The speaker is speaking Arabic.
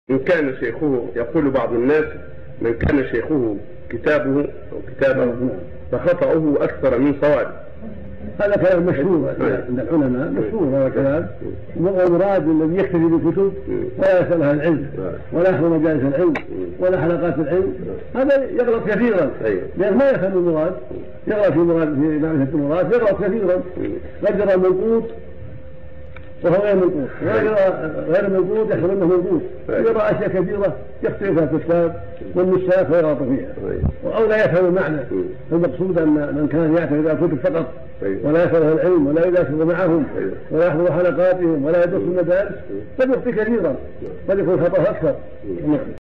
إن كان شيخه، يقول بعض الناس من كان شيخه كتابه أو كتابه فخطأه أكثر من صوابه. هذا كلام مشهور عند العلماء، مشهور هذا كلام، والمراد الذي يكتفي بالكتب ولا يسأل أهل العلم ولا يحضر مجالس العلم ولا حلقات العلم، هذا يغلط كثيرا، لأنه ما يفهم المراد، يغلط في معرفة المراد، يغلط كثيرا، قد يرى منقوط وهو غير منقوط، غير منقوط يحصل انه منقوط، يرى اشياء كثيره يختلف فيها الكتاب والنساخ ويغلط فيها، او لا يفهم المعنى. المقصود ان من كان يعتمد على الكتب فقط ولا يسأل اهل العلم ولا يدرس معهم ولا يحضر حلقاتهم ولا يدرس المدارس قد يخطئ كثيرا، قد يكون خطأه اكثر.